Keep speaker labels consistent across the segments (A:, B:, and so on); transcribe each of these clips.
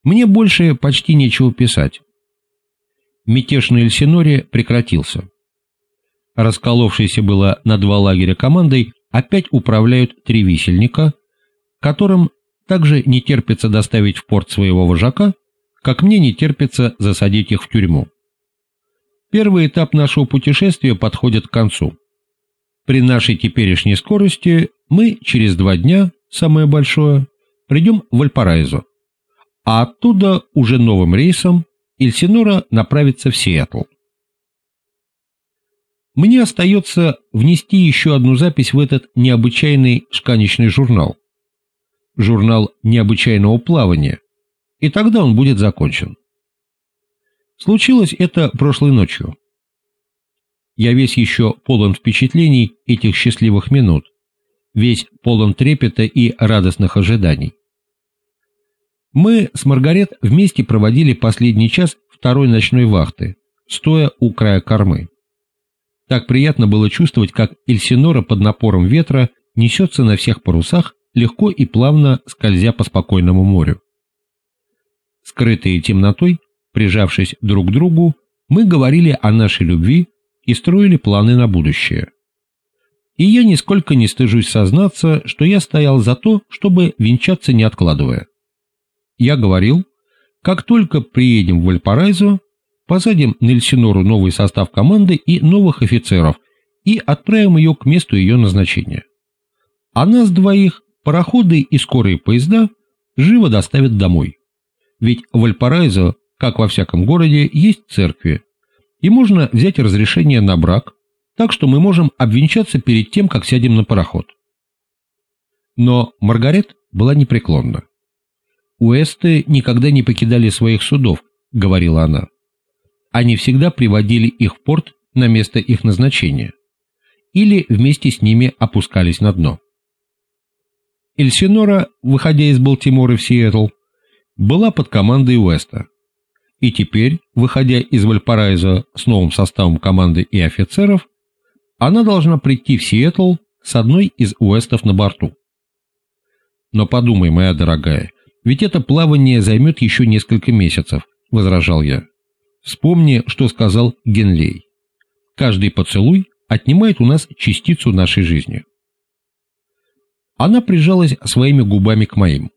A: Мне больше почти нечего писать. Мятеж на Эльсиноре прекратился. Расколовшиеся было на два лагеря командой опять управляют три висельника, которым также не терпится доставить в порт своего вожака, как мне не терпится засадить их в тюрьму. Первый этап нашего путешествия подходит к концу. При нашей теперешней скорости мы через 2 дня, самое большое, придем в Вальпараизо, а оттуда уже новым рейсом Эльсинора направится в Сиэтл. Мне остается внести еще одну запись в этот необычайный шканечный журнал. Журнал необычайного плавания, и тогда он будет закончен. Случилось это прошлой ночью. Я весь еще полон впечатлений этих счастливых минут, весь полон трепета и радостных ожиданий. Мы с Маргарет вместе проводили последний час второй ночной вахты, стоя у края кормы. Так приятно было чувствовать, как Эльсинора под напором ветра несется на всех парусах, легко и плавно скользя по спокойному морю. Скрытые темнотой, прижавшись друг к другу, мы говорили о нашей любви и строили планы на будущее. И я нисколько не стыжусь сознаться, что я стоял за то, чтобы венчаться не откладывая. Я говорил, как только приедем в Вальпараизо, посадим на Эльсинору новый состав команды и новых офицеров и отправим ее к месту ее назначения. А нас двоих пароходы и скорые поезда живо доставят домой. Ведь в Вальпараизо, как во всяком городе, есть церкви, и можно взять разрешение на брак, так что мы можем обвенчаться перед тем, как сядем на пароход. Но Маргарет была непреклонна. «Уэсты никогда не покидали своих судов», — говорила она. «Они всегда приводили их в порт на место их назначения, или вместе с ними опускались на дно». Эльсинора, выходя из Балтимора в Сиэтл, была под командой Уэста, и теперь, выходя из Вальпараизо с новым составом команды и офицеров, она должна прийти в Сиэтл с одной из Уэстов на борту. «Но подумай, моя дорогая, ведь это плавание займет еще несколько месяцев», — возражал я. «Вспомни, что сказал Генлей. Каждый поцелуй отнимает у нас частицу нашей жизни». Она прижалась своими губами к моим.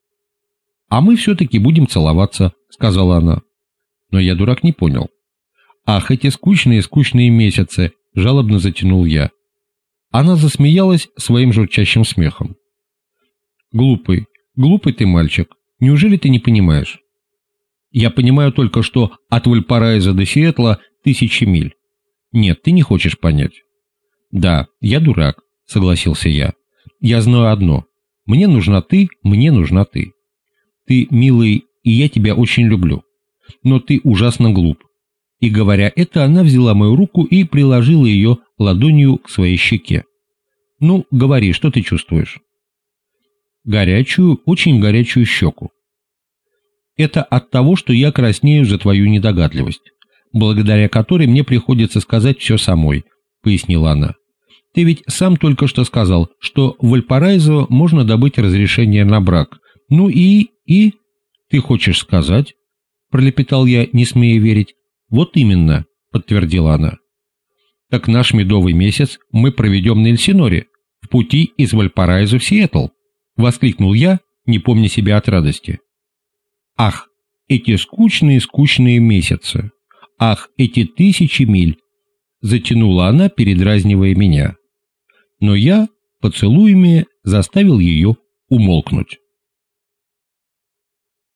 A: «А мы все-таки будем целоваться», — сказала она. Но я, дурак, не понял. «Ах, эти скучные месяцы», — жалобно затянул я. Она засмеялась своим журчащим смехом. «Глупый ты мальчик, неужели ты не понимаешь? Я понимаю только, что от Вальпараизо до Сиэтла 1000 миль. Нет, ты не хочешь понять». «Да, я дурак», — согласился я. «Я знаю одно. Мне нужна ты. Ты милый, и я тебя очень люблю. Но ты ужасно глуп». И говоря это, она взяла мою руку и приложила ее ладонью к своей щеке. «Ну, говори, что ты чувствуешь?» «Горячую, очень горячую щеку». «Это от того, что я краснею за твою недогадливость, благодаря которой мне приходится сказать все самой», — пояснила она. «Ты ведь сам только что сказал, что в Вальпараизо можно добыть разрешение на брак. Ну и... Ты хочешь сказать?» — пролепетал я, не смея верить. «Вот именно», — подтвердила она. «Так наш медовый месяц мы проведем на Эльсиноре, в пути из Вальпараизо в Сиэтл», — воскликнул я, не помня себя от радости. «Ах, эти скучные месяцы! Ах, эти 1000 миль!» — затянула она, передразнивая меня. Но я поцелуями заставил ее умолкнуть.